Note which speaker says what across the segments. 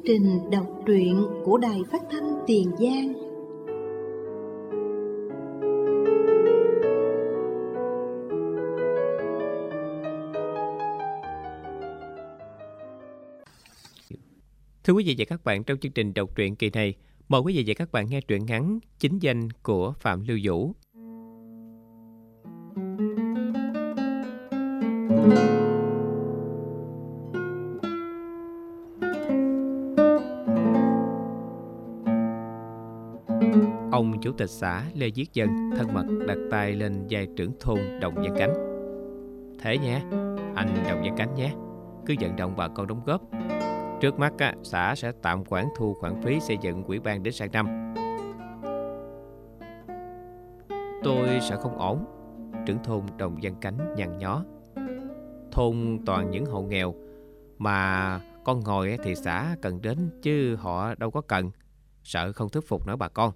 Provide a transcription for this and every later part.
Speaker 1: trình đọc truyện của Đài Phát thanh Tiền Giang.
Speaker 2: Thưa quý vị và các bạn, trong chương trình đọc truyện kỳ này, mời quý vị và các bạn nghe truyện ngắn Chính Danh của Phạm Lưu Vũ. Ông chủ tịch xã Lê Viết Dân thân mật đặt tay lên vai trưởng thôn Đồng Văn Cánh. Thế nhé, anh Đồng Văn Cánh nhé, cứ vận động bà con đóng góp. Trước mắt xã sẽ tạm khoản thu khoản phí xây dựng ủy ban đến sang năm. Tôi sợ không ổn. Trưởng thôn Đồng Văn Cánh nhăn nhó. Thôn toàn những hộ nghèo, mà con ngồi thì xã cần đến chứ họ đâu có cần. Sợ không thuyết phục nổi bà con.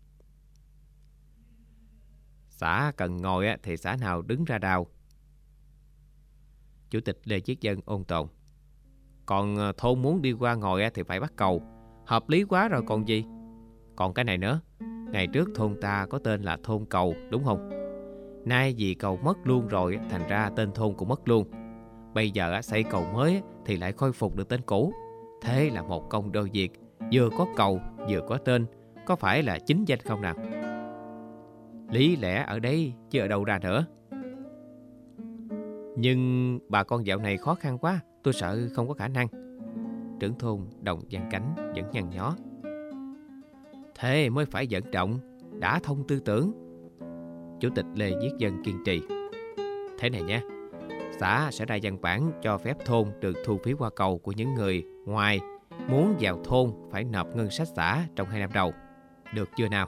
Speaker 2: Xã cần ngồi thì xã nào đứng ra đào. Chủ tịch Lê Viết Dân ôn tồn. Còn thôn muốn đi qua ngồi thì phải bắt cầu. Hợp lý quá rồi còn gì. Còn cái này nữa, ngày trước thôn ta có tên là thôn Cầu, đúng không? Nay vì cầu mất luôn rồi, thành ra tên thôn cũng mất luôn. Bây giờ xây cầu mới thì lại khôi phục được tên cũ. Thế là một công đôi việc, vừa có cầu vừa có tên. Có phải là chính danh không nào? Lý lẽ ở đây chứ ở đâu ra nữa. Nhưng bà con dạo này khó khăn quá, tôi sợ không có khả năng. Trưởng thôn Đồng Văn Cánh vẫn nhăn nhó. Thế mới phải vận động, đã thông tư tưởng. Chủ tịch Lê Viết Dân kiên trì. Thế này nha, xã sẽ ra văn bản cho phép thôn được thu phí qua cầu của những người ngoài muốn vào thôn phải nộp ngân sách xã trong 2 năm đầu. Được chưa nào?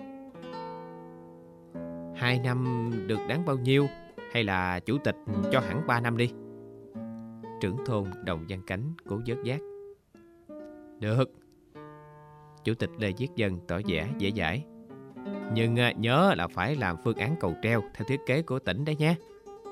Speaker 2: 2 năm được đáng bao nhiêu? Hay là chủ tịch cho hẳn 3 năm đi? Trưởng thôn Đồng Văn Cánh cố vớt vát. Được. Chủ tịch Lê Viết Dân tỏ vẻ dễ dãi. Nhưng nhớ là phải làm phương án cầu treo theo thiết kế của tỉnh đấy nhé.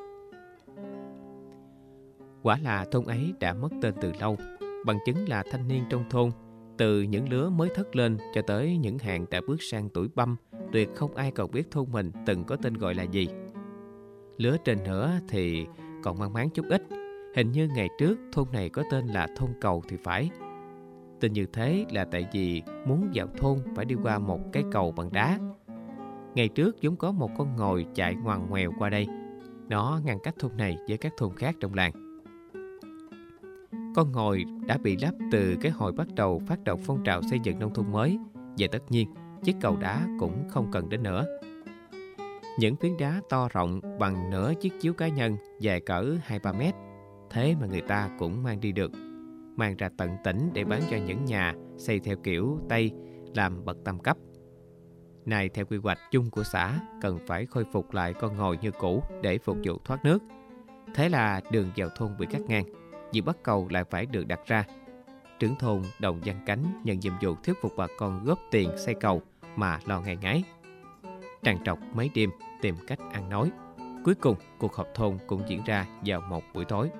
Speaker 2: Quả là thôn ấy đã mất tên từ lâu. Bằng chứng là thanh niên trong thôn, từ những lứa mới thất lên cho tới những hàng đã bước sang tuổi băm, tuyệt không ai còn biết thôn mình từng có tên gọi là gì. Lứa trên nữa thì còn mang máng chút ít. Hình như ngày trước thôn này có tên là thôn Cầu thì phải. Tên như thế là tại vì muốn vào thôn phải đi qua một cái cầu bằng đá. Ngày trước vốn có một con ngồi chạy ngoằn ngoèo qua đây. Nó ngăn cách thôn này với các thôn khác trong làng. Con ngồi đã bị lắp từ cái hồi bắt đầu phát động phong trào xây dựng nông thôn mới. Và tất nhiên chiếc cầu đá cũng không cần đến nữa. Những phiến đá to rộng bằng nửa chiếc chiếu cá nhân dài cỡ 2-3 mét. Thế mà người ta cũng mang đi được. Mang ra tận tỉnh để bán cho những nhà xây theo kiểu Tây làm bậc tam cấp. Này theo quy hoạch chung của xã cần phải khôi phục lại con ngồi như cũ để phục vụ thoát nước. Thế là đường vào thôn bị cắt ngang. Việc bắt cầu lại phải được đặt ra. Trưởng thôn Đồng Văn Cánh nhận nhiệm vụ thuyết phục bà con góp tiền xây cầu mà lo ngày ngáy. Trằn trọc mấy đêm tìm cách ăn nói. Cuối cùng cuộc họp thôn cũng diễn ra vào một buổi tối.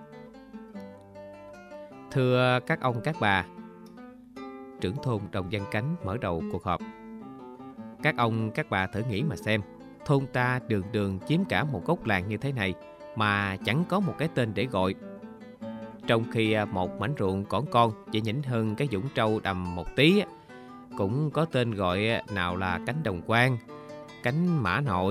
Speaker 2: Thưa các ông các bà, trưởng thôn Đồng Văn Cánh mở đầu cuộc họp. Các ông các bà thử nghĩ mà xem, thôn ta đường đường chiếm cả một gốc làng như thế này mà chẳng có một cái tên để gọi. Trong khi một mảnh ruộng cỏn con chỉ nhỉnh hơn cái vũng trâu đầm một tí cũng có tên gọi, nào là cánh đồng quang, cánh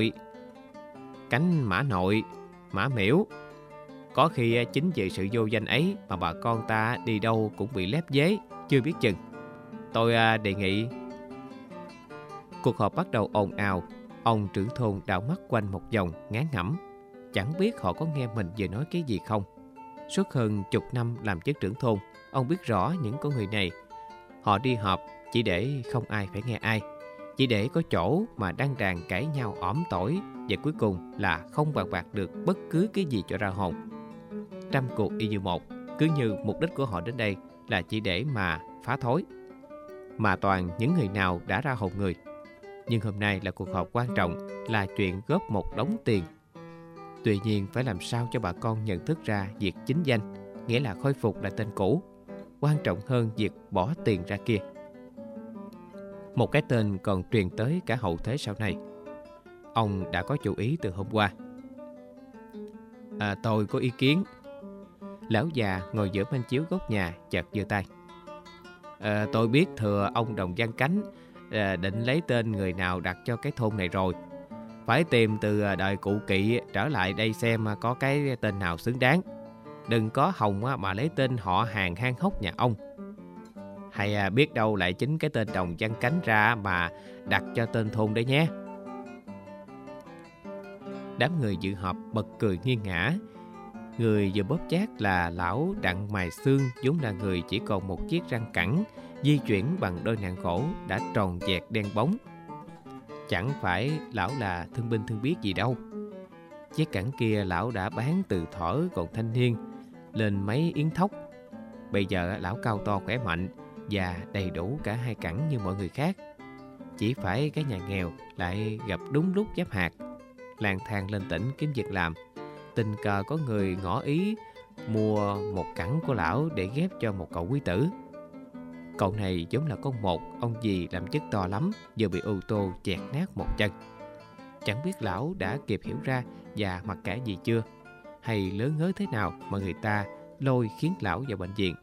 Speaker 2: mã nội, mã miễu. Có khi chính vì sự vô danh ấy mà bà con ta đi đâu cũng bị lép vế, chưa biết chừng. Tôi đề nghị. Cuộc họp bắt đầu ồn ào. Ông trưởng thôn đảo mắt quanh một vòng ngán ngẩm. Chẳng biết họ có nghe mình vừa nói cái gì không. Suốt hơn chục năm làm chức trưởng thôn, ông biết rõ những con người này. Họ đi họp chỉ để không ai phải nghe ai, chỉ để có chỗ mà đăng đàn cãi nhau ỏm tỏi, và cuối cùng là không bàn bạc được bất cứ cái gì cho ra hồn. Trăm cuộc y như một, cứ như mục đích của họ đến đây là chỉ để mà phá thối. Mà toàn những người nào đã ra hồn người. Nhưng hôm nay là cuộc họp quan trọng, là chuyện góp một đống tiền. Tuy nhiên phải làm sao cho bà con nhận thức ra việc chính danh, nghĩa là khôi phục lại tên cũ. quan trọng hơn việc bỏ tiền ra kia. Một cái tên còn truyền tới cả hậu thế sau này. Ông đã có chủ ý từ hôm qua. Tôi có ý kiến. Lão già ngồi giữa bên chiếu góc nhà chợt giơ tay. Tôi biết thừa ông Đồng Văn Cánh định lấy tên người nào đặt cho cái thôn này rồi. Phải tìm từ đời cụ Kỵ trở lại đây xem có cái tên nào xứng đáng. Đừng có hòng mà lấy tên họ hàng hang hốc nhà ông. Hay biết đâu lại chính cái tên Đồng Văn Cánh ra mà đặt cho tên thôn đấy nhé. Đám người dự họp bật cười nghiêng ngã. Người vừa bóp chát là lão Đặng Mài Xương, vốn là người chỉ còn một chiếc răng cẳng, di chuyển bằng đôi nạng gỗ đã tròn vẹt đen bóng. Chẳng phải lão là thương binh thương biết gì đâu. Chiếc cẳng kia lão đã bán từ thuở còn thanh niên lên mấy yến thóc. Bây giờ lão cao to khỏe mạnh và đầy đủ cả hai cẳng như mọi người khác. Chỉ phải cái nhà nghèo lại gặp đúng lúc giáp hạt, lang thang lên tỉnh kiếm việc làm. Tình cờ có người ngỏ ý mua một cẳng của lão để ghép cho một cậu quý tử. Cậu này giống là con một, ông dì làm chức to lắm, vừa bị ô tô chẹt nát một chân. Chẳng biết lão đã kịp hiểu ra và mặc cả gì chưa, hay lớn ngớ thế nào mà người ta lôi khiến lão vào bệnh viện.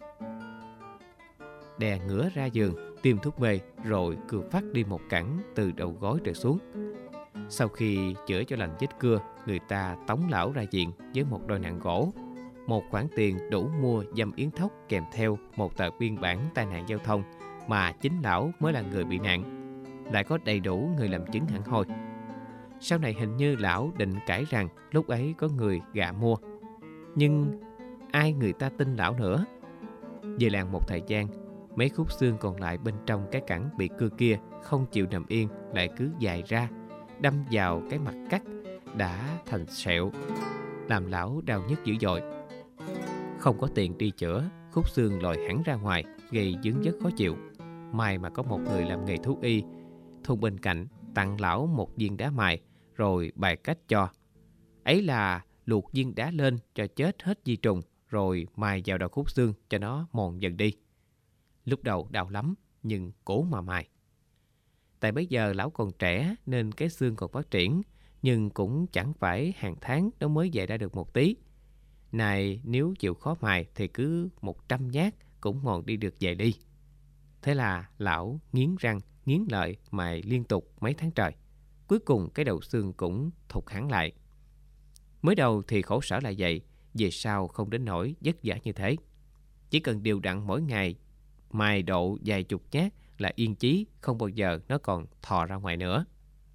Speaker 2: Đè ngửa ra giường, tiêm thuốc mê rồi cưa phát đi một cẳng từ đầu gối trở xuống. Sau khi chữa cho lành vết cưa, người ta tống lão ra viện với một đôi nạng gỗ, một khoản tiền đủ mua dăm yến thóc kèm theo một tờ biên bản tai nạn giao thông mà chính lão mới là người bị nạn, lại có đầy đủ người làm chứng hẳn hoi. Sau này hình như lão định cãi rằng lúc ấy có người gạ mua, nhưng ai người ta tin lão nữa. Về làng một thời gian, mấy khúc xương còn lại bên trong cái cẳng bị cưa kia không chịu nằm yên, lại cứ dài ra, đâm vào cái mặt cắt đã thành sẹo, làm lão đau nhức dữ dội. Không có tiền đi chữa, khúc xương lòi hẳn ra ngoài, gây dướng dứt khó chịu. May mà có một người làm nghề thú y thôn bên cạnh tặng lão một viên đá mài, rồi bày cách cho. Ấy là luộc viên đá lên cho chết hết vi trùng, rồi mài vào đầu khúc xương cho nó mòn dần đi. Lúc đầu đau lắm, nhưng cố mà mài. Tại bấy giờ lão còn trẻ nên cái xương còn phát triển, nhưng cũng chẳng phải hàng tháng nó mới dạy ra được một tí. Này nếu chịu khó mài thì cứ 100 nhát cũng mòn đi được vài ly. Thế là lão nghiến răng, nghiến lợi mài liên tục mấy tháng trời. Cuối cùng cái đầu xương cũng thụt hẳn lại. Mới đầu thì khổ sở là vậy, về sau không đến nỗi vất vả như thế. Chỉ cần đều đặn mỗi ngày mài độ vài chục nhát là yên chí, không bao giờ nó còn thò ra ngoài nữa.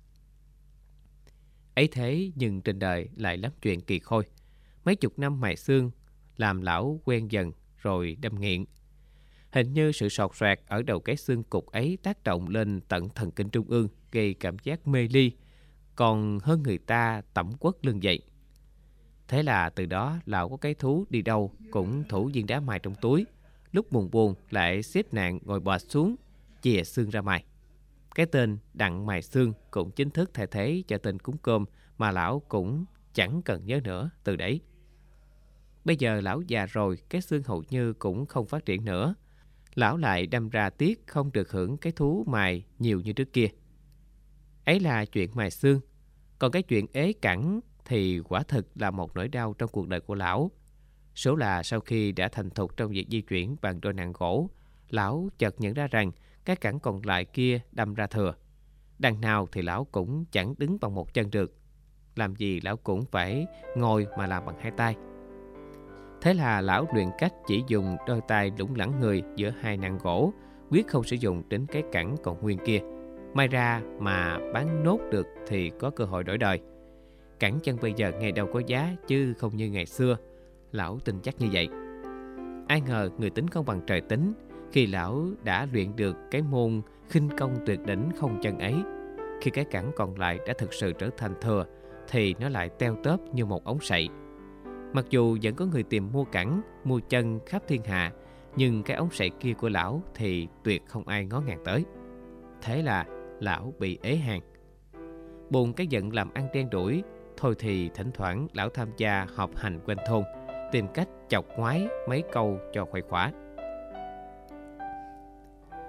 Speaker 2: Ấy thế nhưng trên đời lại lắm chuyện kỳ khôi. Mấy chục năm mài xương làm lão quen dần rồi đâm nghiện. Hình như sự sọt soạt ở đầu cái xương cục ấy tác động lên tận thần kinh trung ương, gây cảm giác mê ly, còn hơn người ta tẩm quất lưng vậy. Thế là từ đó lão có cái thú đi đâu cũng thủ viên đá mài trong túi, lúc buồn buồn lại xếp nạn ngồi bệt xuống chìa xương ra mài. Cái tên Đặng Mài Xương cũng chính thức thay thế cho tên cúng cơm mà lão cũng chẳng cần nhớ nữa từ đấy. Bây giờ lão già rồi, cái xương hầu như cũng không phát triển nữa. Lão lại đâm ra tiếc không được hưởng cái thú mài nhiều như trước kia. Ấy là chuyện mài xương. Còn cái chuyện ế cẳng thì quả thực là một nỗi đau trong cuộc đời của lão. Số là sau khi đã thành thục trong việc di chuyển bằng đôi nạng gỗ, lão chợt nhận ra rằng cái cẳng còn lại kia đâm ra thừa. Đằng nào thì lão cũng chẳng đứng bằng một chân được. Làm gì lão cũng phải ngồi mà làm bằng hai tay. Thế là lão luyện cách chỉ dùng đôi tay lủng lẳng người giữa hai nạng gỗ, quyết không sử dụng đến cái cẳng còn nguyên kia. May ra mà bán nốt được thì có cơ hội đổi đời. Cẳng chân bây giờ ngày đâu có giá chứ không như ngày xưa. Lão tin chắc như vậy. Ai ngờ người tính không bằng trời tính. Khi lão đã luyện được cái môn khinh công tuyệt đỉnh không chân ấy, khi cái cẳng còn lại đã thực sự trở thành thừa, thì nó lại teo tóp như một ống sậy. Mặc dù vẫn có người tìm mua cẳng, mua chân khắp thiên hạ, nhưng cái ống sậy kia của lão thì tuyệt không ai ngó ngàng tới. Thế là lão bị ế hàng. Buồn cái giận làm ăn đen đủi, thôi thì thỉnh thoảng lão tham gia họp hành quanh thôn, tìm cách chọc ngoái mấy câu cho khuây khỏa.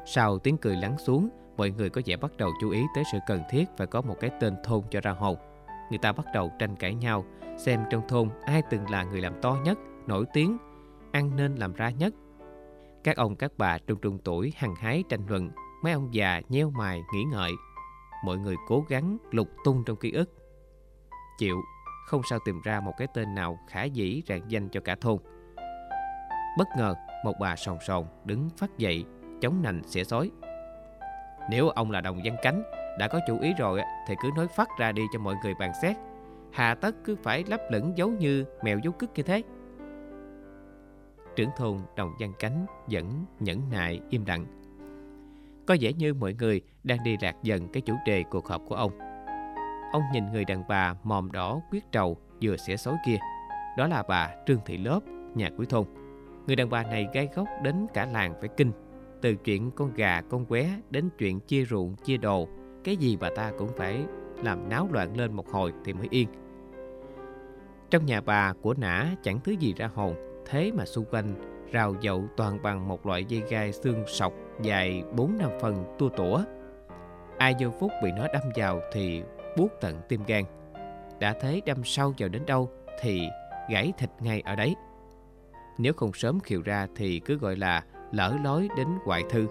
Speaker 2: Sau tiếng cười lắng xuống, mọi người có vẻ bắt đầu chú ý tới sự cần thiết phải có một cái tên thôn cho ra hồn. Người ta bắt đầu tranh cãi nhau, xem trong thôn ai từng là người làm to nhất, nổi tiếng, ăn nên làm ra nhất. Các ông các bà trung tuổi hăng hái tranh luận, mấy ông già nheo mày nghĩ ngợi. Mọi người cố gắng lục tung trong ký ức. Chịu, không sao tìm ra một cái tên nào khả dĩ rạng danh cho cả thôn. Bất ngờ, một bà sòn sòn đứng phắt dậy, chống nành xỉa xói. Nếu ông là Đồng Văn Cánh, đã có chủ ý rồi thì cứ nói phắt ra đi cho mọi người bàn xét. Hà tất cứ phải lấp lửng giấu như mèo giấu cứt như thế. Trưởng thôn Đồng Văn Cánh vẫn nhẫn nại im lặng. Có vẻ như mọi người đang đi lạc dần cái chủ đề cuộc họp của ông. Ông nhìn người đàn bà mòm đỏ quyết trầu vừa xỉa xối kia. Đó là bà Trương Thị Lốp, nhà cuối thôn. Người đàn bà này gai góc đến cả làng phải kinh. Từ chuyện con gà con qué đến chuyện chia ruộng chia đồ, cái gì bà ta cũng phải làm náo loạn lên một hồi thì mới yên. Trong nhà bà của nã chẳng thứ gì ra hồn, thế mà xung quanh rào dậu toàn bằng một loại dây gai xương sọc dài 4-5 phân tua tủa. Ai vô phút bị nó đâm vào thì buốt tận tim gan. Đã thấy đâm sâu vào đến đâu thì gãy thịt ngay ở đấy. Nếu không sớm khều ra thì cứ gọi là lỡ lối đến hoại thư.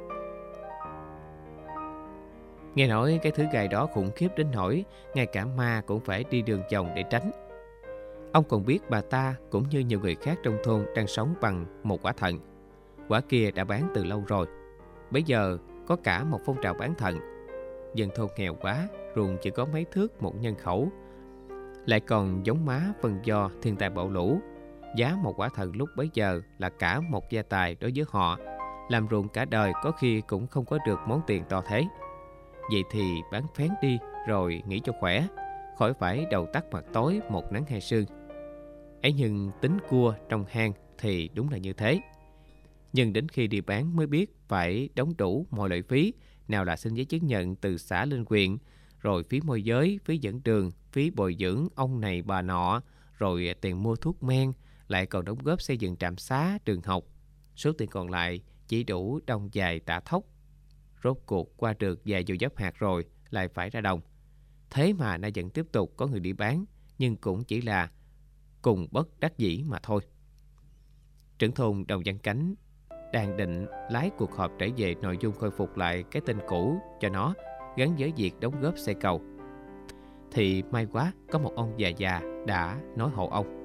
Speaker 2: Nghe nói cái thứ gai đó khủng khiếp đến nỗi ngay cả ma cũng phải đi đường vòng để tránh. Ông còn biết bà ta cũng như nhiều người khác trong thôn đang sống bằng một quả thận. Quả kia đã bán từ lâu rồi. Bây giờ có cả một phong trào bán thận. Dân thôn nghèo quá, ruộng chỉ có mấy thước một nhân khẩu, lại còn giống má phân do thiên tai bão lũ. Giá một quả thận lúc bấy giờ là cả một gia tài đối với họ. Làm ruộng cả đời có khi cũng không có được món tiền to thế. Vậy thì bán phén đi rồi nghỉ cho khỏe, khỏi phải đầu tắt mặt tối một nắng hai sương. Ấy nhưng tính cua trong hang thì đúng là như thế. Nhưng đến khi đi bán mới biết phải đóng đủ mọi loại phí, nào là xin giấy chứng nhận từ xã lên huyện, rồi phí môi giới, phí dẫn đường, phí bồi dưỡng ông này bà nọ, rồi tiền mua thuốc men, lại còn đóng góp xây dựng trạm xá, trường học. Số tiền còn lại chỉ đủ đông dài tả thóc. Rốt cuộc qua được vài vụ dấp hạt rồi lại phải ra đồng. Thế mà nay vẫn tiếp tục có người đi bán, nhưng cũng chỉ là cùng bất đắc dĩ mà thôi. Trưởng thôn Đồng Văn Cánh đang định lái cuộc họp trở về nội dung khôi phục lại cái tên cũ cho nó, gắn với việc đóng góp xây cầu, thì may quá có một ông già già đã nói hộ ông.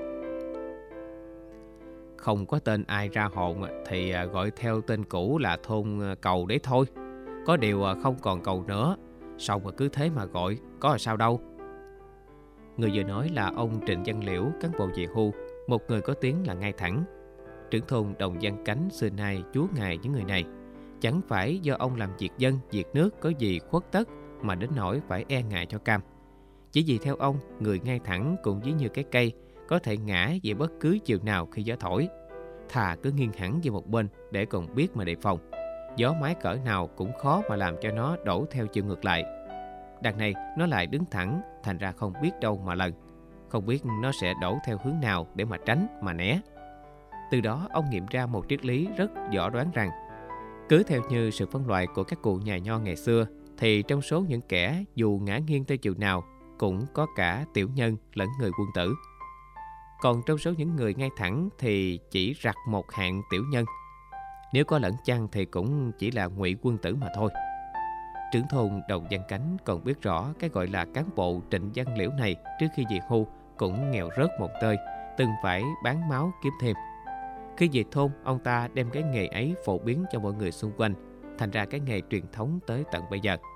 Speaker 2: Không có tên ai ra hồn thì gọi theo tên cũ là thôn cầu đấy thôi. Có điều không còn cầu nữa, sao mà cứ thế mà gọi, có là sao đâu. Người vừa nói là ông Trịnh Văn Liễu, cán bộ về hưu, một người có tiếng là ngay thẳng. Trưởng thôn Đồng Văn Cánh xưa nay chúa ngài những người này. Chẳng phải do ông làm việc dân, việc nước có gì khuất tất mà đến nỗi phải e ngại cho cam. Chỉ vì theo ông, người ngay thẳng cũng ví như cái cây, có thể ngã về bất cứ chiều nào khi gió thổi. Thà cứ nghiêng hẳn về một bên để còn biết mà đề phòng. Gió mái cỡ nào cũng khó mà làm cho nó đổ theo chiều ngược lại. Đằng này nó lại đứng thẳng, thành ra không biết đâu mà lần, không biết nó sẽ đổ theo hướng nào để mà tránh, mà né. Từ đó ông nghiệm ra một triết lý rất võ đoán rằng, cứ theo như sự phân loại của các cụ nhà nho ngày xưa, thì trong số những kẻ dù ngã nghiêng theo chiều nào cũng có cả tiểu nhân lẫn người quân tử. Còn trong số những người ngay thẳng thì chỉ rặt một hạng tiểu nhân. Nếu có lẫn chăng thì cũng chỉ là ngụy quân tử mà thôi. Trưởng thôn Đồng Văn Cánh còn biết rõ cái gọi là cán bộ Trịnh Văn Liễu này trước khi về hưu cũng nghèo rớt một tơi, từng phải bán máu kiếm thêm. Khi về thôn, ông ta đem cái nghề ấy phổ biến cho mọi người xung quanh, thành ra cái nghề truyền thống tới tận bây giờ.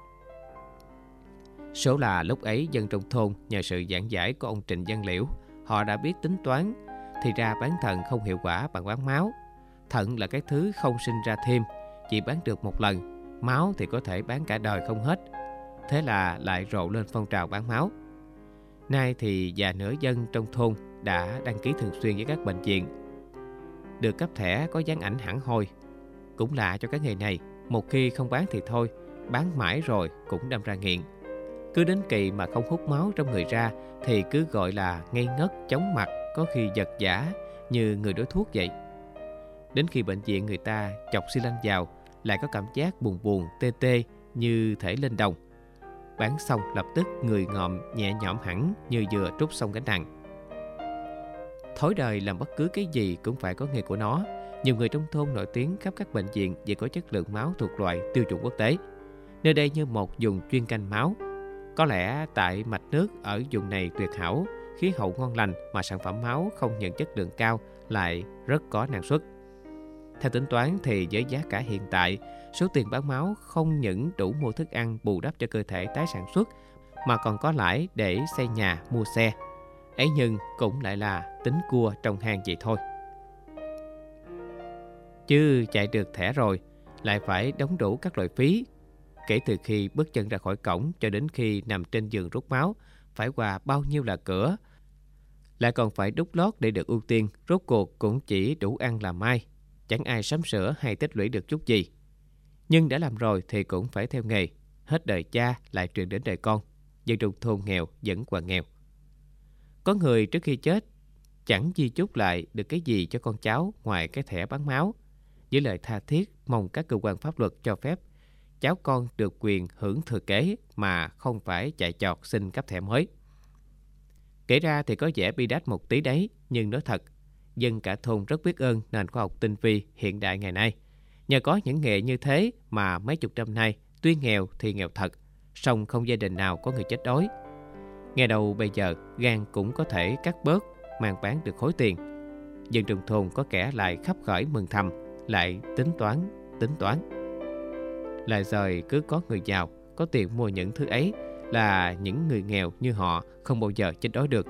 Speaker 2: Số là lúc ấy dân trong thôn nhờ sự giảng giải của ông Trịnh Văn Liễu, họ đã biết tính toán, thì ra bán thận không hiệu quả bằng bán máu. Thận là cái thứ không sinh ra thêm, chỉ bán được một lần. Máu thì có thể bán cả đời không hết. Thế là lại rộ lên phong trào bán máu. Nay thì già nửa dân trong thôn đã đăng ký thường xuyên với các bệnh viện, được cấp thẻ có dán ảnh hẳn hoi. Cũng lạ cho cái nghề này, một khi không bán thì thôi, bán mãi rồi cũng đâm ra nghiện. Cứ đến kỳ mà không hút máu trong người ra thì cứ gọi là ngây ngất, chóng mặt, có khi giật giả như người đối thuốc vậy. Đến khi bệnh viện người ta chọc xi lanh vào lại có cảm giác buồn buồn tê tê như thể lên đồng. Bán xong lập tức người ngợm nhẹ nhõm hẳn như vừa trút xong gánh nặng. Thói đời làm bất cứ cái gì cũng phải có nghề của nó. Nhiều người trong thôn nổi tiếng khắp các bệnh viện vì có chất lượng máu thuộc loại tiêu chuẩn quốc tế. Nơi đây như một vùng chuyên canh máu. Có lẽ tại mạch nước ở vùng này tuyệt hảo, khí hậu ngon lành mà sản phẩm máu không những chất lượng cao lại rất có năng suất. Theo tính toán thì với giá cả hiện tại, số tiền bán máu không những đủ mua thức ăn bù đắp cho cơ thể tái sản xuất mà còn có lãi để xây nhà, mua xe. Ấy nhưng cũng lại là tính cua trong hang vậy thôi. Chứ chạy được thẻ rồi, lại phải đóng đủ các loại phí. Kể từ khi bước chân ra khỏi cổng cho đến khi nằm trên giường rút máu, phải qua bao nhiêu là cửa. Lại còn phải đút lót để được ưu tiên, rốt cuộc cũng chỉ đủ ăn làm mai. Chẳng ai sắm sửa hay tích lũy được chút gì. Nhưng đã làm rồi thì cũng phải theo nghề. Hết đời cha lại truyền đến đời con. Dân trong thôn nghèo vẫn còn nghèo. Có người trước khi chết chẳng di chúc lại được cái gì cho con cháu ngoài cái thẻ bán máu. Với lời tha thiết mong các cơ quan pháp luật cho phép cháu con được quyền hưởng thừa kế mà không phải chạy chọt xin cấp thẻ mới. Kể ra thì có vẻ bi đát một tí đấy, nhưng nói thật, dân cả thôn rất biết ơn nền khoa học tinh vi hiện đại ngày nay. Nhờ có những nghề như thế mà mấy chục năm nay tuy nghèo thì nghèo thật, song không gia đình nào có người chết đói. Nghe đầu bây giờ gan cũng có thể cắt bớt, mang bán được khối tiền. Dân trong thôn có kẻ lại khắp khởi mừng thầm, lại tính toán. Lại rồi cứ có người giàu, có tiền mua những thứ ấy là những người nghèo như họ không bao giờ chết đói được.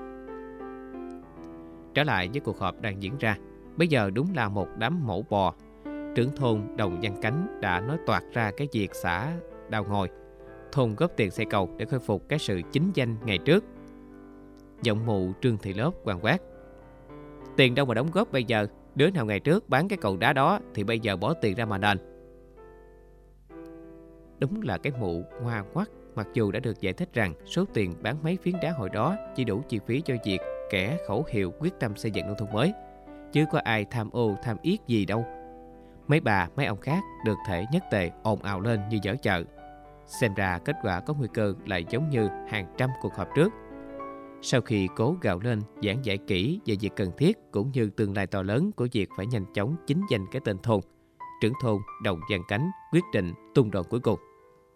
Speaker 2: Trở lại với cuộc họp đang diễn ra, bây giờ đúng là một đám mẩu bò. Trưởng thôn Đồng Văn Cánh đã nói toạc ra cái việc xã đào ngòi, thôn góp tiền xây cầu để khôi phục cái sự chính danh ngày trước. Giọng mụ Trương Thị Lốp quằn quát: tiền đâu mà đóng góp bây giờ, đứa nào ngày trước bán cái cầu đá đó thì bây giờ bỏ tiền ra mà đền. Đúng là cái mụ ngoa ngoắt, mặc dù đã được giải thích rằng số tiền bán mấy phiến đá hồi đó chỉ đủ chi phí cho việc kẻ khẩu hiệu quyết tâm xây dựng nông thôn mới, chứ có ai tham ô tham yết gì đâu. Mấy bà mấy ông khác được thể nhất tề ồn ào lên như dở chợ. Xem ra kết quả có nguy cơ lại giống như hàng trăm cuộc họp trước. Sau khi cố gào lên giảng giải kỹ về việc cần thiết cũng như tương lai to lớn của việc phải nhanh chóng chính danh cái tên thôn, trưởng thôn Đồng Văn Cánh quyết định tung đòn cuối cùng.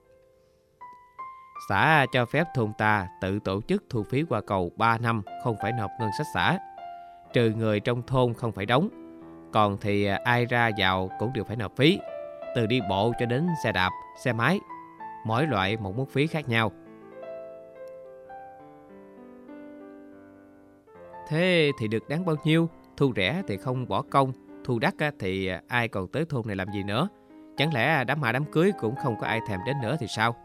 Speaker 2: Xã cho phép thôn ta tự tổ chức thu phí qua cầu 3 năm không phải nộp ngân sách xã, trừ người trong thôn không phải đóng. Còn thì ai ra vào cũng đều phải nộp phí, từ đi bộ cho đến xe đạp, xe máy, mỗi loại một mức phí khác nhau. Thế thì được đáng bao nhiêu? Thu rẻ thì không bỏ công, thu đắt thì ai còn tới thôn này làm gì nữa? Chẳng lẽ đám ma đám cưới cũng không có ai thèm đến nữa thì sao?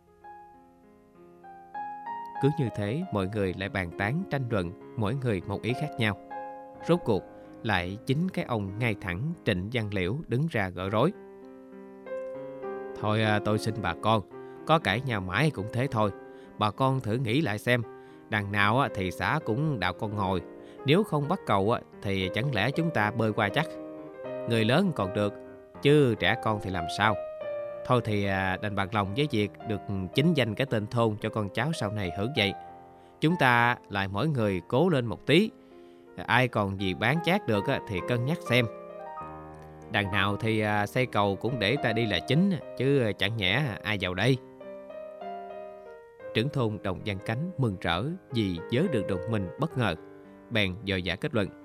Speaker 2: Cứ như thế mọi người lại bàn tán tranh luận, mỗi người một ý khác nhau. Rốt cuộc lại chính cái ông ngay thẳng Trịnh Văn Liễu đứng ra gỡ rối. Thôi tôi xin bà con, có cãi nhau mãi cũng thế thôi. Bà con thử nghĩ lại xem, đằng nào thì xã cũng đào con ngồi. Nếu không bắt cầu thì chẳng lẽ chúng ta bơi qua chắc. Người lớn còn được, chứ trẻ con thì làm sao? Thôi thì đành bạc lòng với việc được chính danh cái tên thôn cho con cháu sau này hưởng vậy. Chúng ta lại mỗi người cố lên một tí. Ai còn gì bán chát được thì cân nhắc xem. Đằng nào thì xây cầu cũng để ta đi là chính, chứ chẳng nhẽ ai vào đây. Trưởng thôn Đồng Văn Cánh mừng rỡ vì vớ được đồng minh bất ngờ, bèn dò dả kết luận.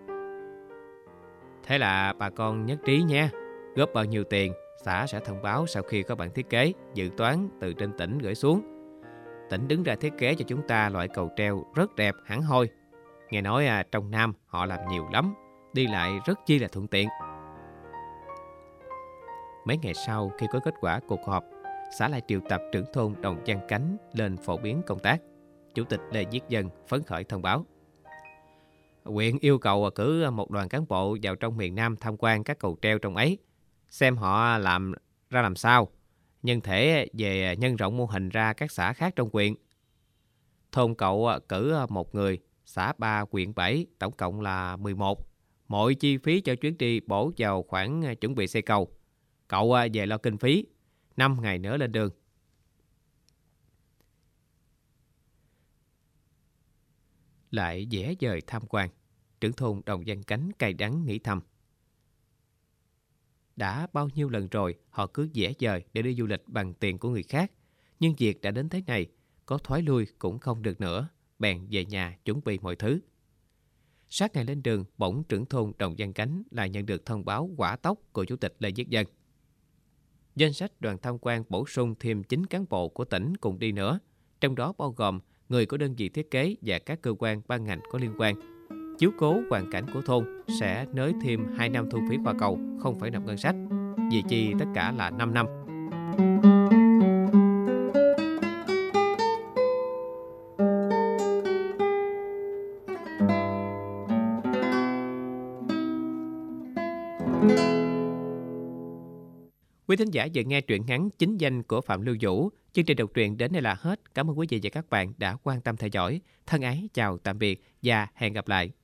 Speaker 2: Thế là bà con nhất trí nha. Góp bao nhiêu tiền, xã sẽ thông báo sau khi có bản thiết kế, dự toán từ trên tỉnh gửi xuống. Tỉnh đứng ra thiết kế cho chúng ta loại cầu treo rất đẹp hẳn hoi. Nghe nói trong Nam họ làm nhiều lắm, đi lại rất chi là thuận tiện. Mấy ngày sau khi có kết quả cuộc họp, xã lại triệu tập trưởng thôn Đồng Văn Cánh lên phổ biến công tác. Chủ tịch Lê Viết Dân phấn khởi thông báo: huyện yêu cầu cử một đoàn cán bộ vào trong miền Nam tham quan các cầu treo trong ấy, xem họ làm ra làm sao, nhân thể về nhân rộng mô hình ra các xã khác trong huyện. Thôn cậu cử một người, xã 3, huyện 7, tổng cộng là 11. Mọi chi phí cho chuyến đi bổ vào khoản chuẩn bị xây cầu. Cậu về lo kinh phí, 5 ngày nữa lên đường. Lại dễ dời tham quan, trưởng thôn Đồng Văn Cánh cay đắng nghĩ thầm. Đã bao nhiêu lần rồi họ cứ dễ dời để đi du lịch bằng tiền của người khác, nhưng việc đã đến thế này, có thoái lui cũng không được nữa, bèn về nhà chuẩn bị mọi thứ. Sát ngày lên đường, bỗng trưởng thôn Đồng Văn Cánh lại nhận được thông báo hỏa tốc của Chủ tịch Lê Viết Dân. Danh sách đoàn tham quan bổ sung thêm 9 cán bộ của tỉnh cùng đi nữa, trong đó bao gồm người của đơn vị thiết kế và các cơ quan ban ngành có liên quan. Chiếu cố hoàn cảnh của thôn sẽ nới thêm 2 năm thu phí qua cầu, không phải nộp ngân sách. Vì chi tất cả là 5 năm. Quý thính giả vừa nghe truyện ngắn Chính danh của Phạm Lưu Vũ. Chương trình đọc truyện đến đây là hết. Cảm ơn quý vị và các bạn đã quan tâm theo dõi. Thân ái chào tạm biệt và hẹn gặp lại.